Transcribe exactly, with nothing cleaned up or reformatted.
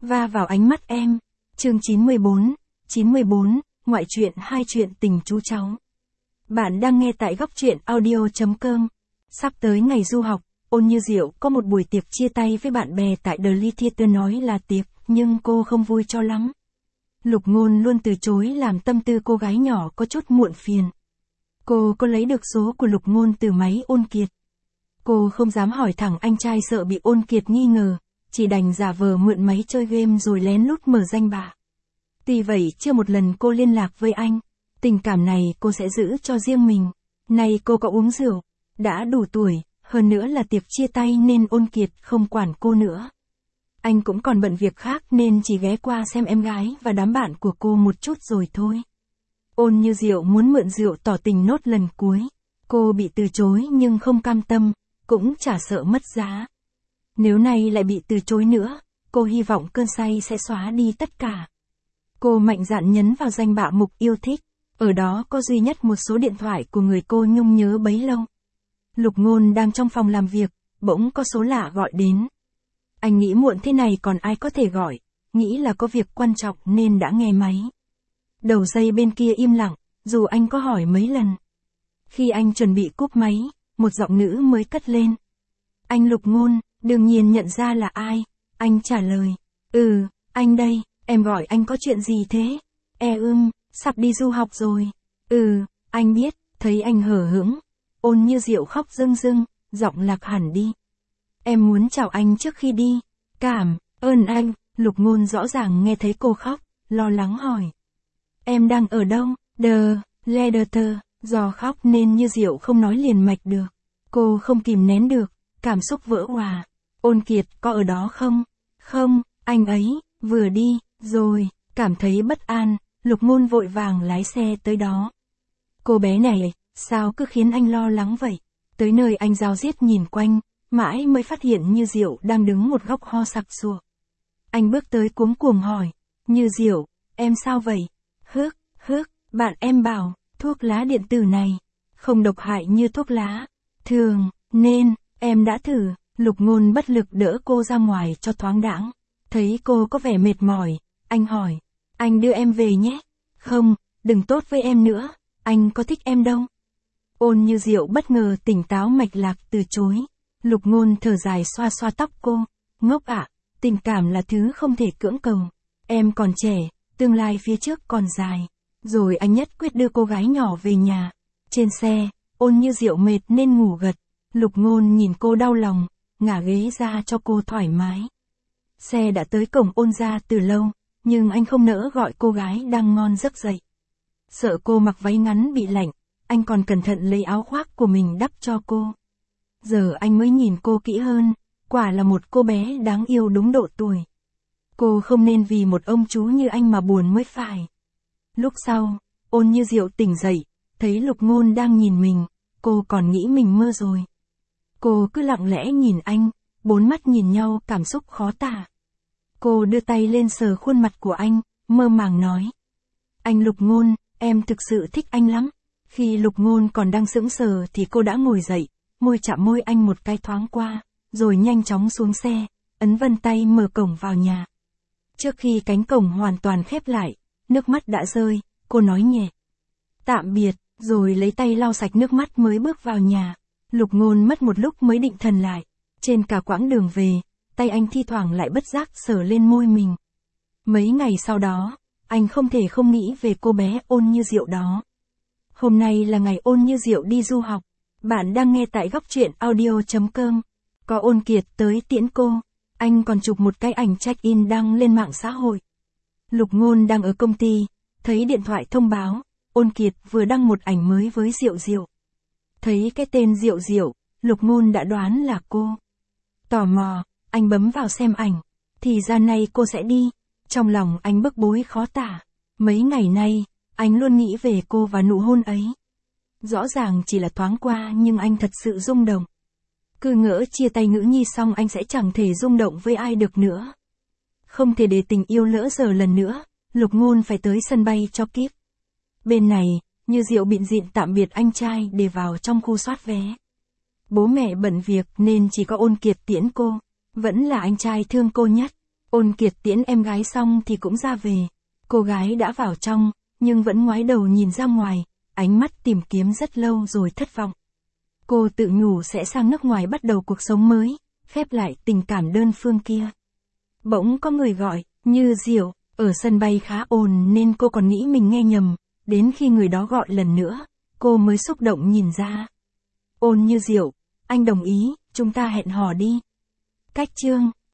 va vào ánh mắt em. Chương chín mươi bốn, chín mươi bốn, ngoại truyện hai chuyện tình chú cháu. Bạn đang nghe tại góc truyện audio chấm com. Sắp tới ngày du học, Ôn Như Diệu có một buổi tiệc chia tay với bạn bè tại The Lee Theater, nói là tiệc, nhưng cô không vui cho lắm. Lục Ngôn luôn từ chối làm tâm tư cô gái nhỏ có chút muộn phiền. Cô có lấy được số của Lục Ngôn từ máy Ôn Kiệt. Cô không dám hỏi thẳng anh trai sợ bị Ôn Kiệt nghi ngờ, chỉ đành giả vờ mượn máy chơi game rồi lén lút mở danh bạ. Tuy vậy chưa một lần cô liên lạc với anh, tình cảm này cô sẽ giữ cho riêng mình. Nay cô có uống rượu, đã đủ tuổi, hơn nữa là tiệc chia tay nên Ôn Kiệt không quản cô nữa. Anh cũng còn bận việc khác nên chỉ ghé qua xem em gái và đám bạn của cô một chút rồi thôi. Ôn Như Diệu muốn mượn rượu tỏ tình nốt lần cuối. Cô bị từ chối nhưng không cam tâm, cũng chả sợ mất giá. Nếu nay lại bị từ chối nữa, cô hy vọng cơn say sẽ xóa đi tất cả. Cô mạnh dạn nhấn vào danh bạ mục yêu thích, ở đó có duy nhất một số điện thoại của người cô nhung nhớ bấy lâu. Lục Ngôn đang trong phòng làm việc, bỗng có số lạ gọi đến. Anh nghĩ muộn thế này còn ai có thể gọi, nghĩ là có việc quan trọng nên đã nghe máy. Đầu dây bên kia im lặng, dù anh có hỏi mấy lần. Khi anh chuẩn bị cúp máy, một giọng nữ mới cất lên. Anh Lục Ngôn, đương nhiên nhận ra là ai, anh trả lời. Ừ, anh đây, em gọi anh có chuyện gì thế? E ưm, sắp đi du học rồi. Ừ, anh biết, thấy anh hờ hững. Ôn Như Diệu khóc rưng rưng, giọng lạc hẳn đi. Em muốn chào anh trước khi đi. Cảm ơn anh. Lục Ngôn rõ ràng nghe thấy cô khóc, lo lắng hỏi. Em đang ở đâu? The Leader. Do khóc nên Như Diệu không nói liền mạch được. Cô không kìm nén được, cảm xúc vỡ òa. Ôn Kiệt có ở đó không? Không, anh ấy vừa đi rồi. Cảm thấy bất an, Lục Ngôn vội vàng lái xe tới đó. Cô bé này, sao cứ khiến anh lo lắng vậy? Tới nơi anh rao riết nhìn quanh, mãi mới phát hiện Như Diệu đang đứng một góc ho sặc sụa. Anh bước tới cuống cuồng hỏi, Như Diệu, em sao vậy? Hước, hước, bạn em bảo, thuốc lá điện tử này, không độc hại như thuốc lá thường, nên, em đã thử. Lục Ngôn bất lực đỡ cô ra ngoài cho thoáng đãng. Thấy cô có vẻ mệt mỏi, anh hỏi, anh đưa em về nhé. Không, đừng tốt với em nữa, anh có thích em đâu. Ôn Như Diệu bất ngờ tỉnh táo mạch lạc từ chối. Lục Ngôn thở dài xoa xoa tóc cô. Ngốc ạ, tình cảm là thứ không thể cưỡng cầu. Em còn trẻ, tương lai phía trước còn dài. Rồi anh nhất quyết đưa cô gái nhỏ về nhà. Trên xe, Ôn Như Diệu mệt nên ngủ gật. Lục Ngôn nhìn cô đau lòng, ngả ghế ra cho cô thoải mái. Xe đã tới cổng Ôn gia từ lâu, nhưng anh không nỡ gọi cô gái đang ngon giấc dậy. Sợ cô mặc váy ngắn bị lạnh, anh còn cẩn thận lấy áo khoác của mình đắp cho cô. Giờ anh mới nhìn cô kỹ hơn, quả là một cô bé đáng yêu đúng độ tuổi. Cô không nên vì một ông chú như anh mà buồn mới phải. Lúc sau, Ôn Như Diệu tỉnh dậy, thấy Lục Ngôn đang nhìn mình, cô còn nghĩ mình mơ rồi. Cô cứ lặng lẽ nhìn anh, bốn mắt nhìn nhau cảm xúc khó tả. Cô đưa tay lên sờ khuôn mặt của anh, mơ màng nói. Anh Lục Ngôn, em thực sự thích anh lắm. Khi Lục Ngôn còn đang sững sờ thì cô đã ngồi dậy, môi chạm môi anh một cái thoáng qua, rồi nhanh chóng xuống xe, ấn vân tay mở cổng vào nhà. Trước khi cánh cổng hoàn toàn khép lại, nước mắt đã rơi, cô nói nhẹ. Tạm biệt, rồi lấy tay lau sạch nước mắt mới bước vào nhà. Lục Ngôn mất một lúc mới định thần lại. Trên cả quãng đường về, tay anh thi thoảng lại bất giác sờ lên môi mình. Mấy ngày sau đó, anh không thể không nghĩ về cô bé Ôn Như Diệu đó. Hôm nay là ngày Ôn Như Diệu đi du học. Bạn đang nghe tại góc truyện audio chấm com. Có Ôn Kiệt tới tiễn cô. Anh còn chụp một cái ảnh check-in đăng lên mạng xã hội. Lục Ngôn đang ở công ty, thấy điện thoại thông báo, Ôn Kiệt vừa đăng một ảnh mới với Diệu Diệu. Thấy cái tên Diệu Diệu, Lục Ngôn đã đoán là cô. Tò mò, anh bấm vào xem ảnh. Thì ra nay cô sẽ đi. Trong lòng anh bức bối khó tả. Mấy ngày nay, anh luôn nghĩ về cô và nụ hôn ấy. Rõ ràng chỉ là thoáng qua nhưng anh thật sự rung động. Cứ ngỡ chia tay Ngữ Nhi xong anh sẽ chẳng thể rung động với ai được nữa. Không thể để tình yêu lỡ dở lần nữa, Lục Ngôn phải tới sân bay cho kíp. Bên này, Như Diệu bịn dịn tạm biệt anh trai để vào trong khu soát vé. Bố mẹ bận việc nên chỉ có Ôn Kiệt tiễn cô. Vẫn là anh trai thương cô nhất. Ôn Kiệt tiễn em gái xong thì cũng ra về. Cô gái đã vào trong, nhưng vẫn ngoái đầu nhìn ra ngoài, ánh mắt tìm kiếm rất lâu rồi thất vọng. Cô tự nhủ sẽ sang nước ngoài bắt đầu cuộc sống mới, khép lại tình cảm đơn phương kia. Bỗng có người gọi, Như Diệu, ở sân bay khá ồn nên cô còn nghĩ mình nghe nhầm, đến khi người đó gọi lần nữa, cô mới xúc động nhìn ra. Ôn Như Diệu, anh đồng ý, chúng ta hẹn hò đi. Cách chương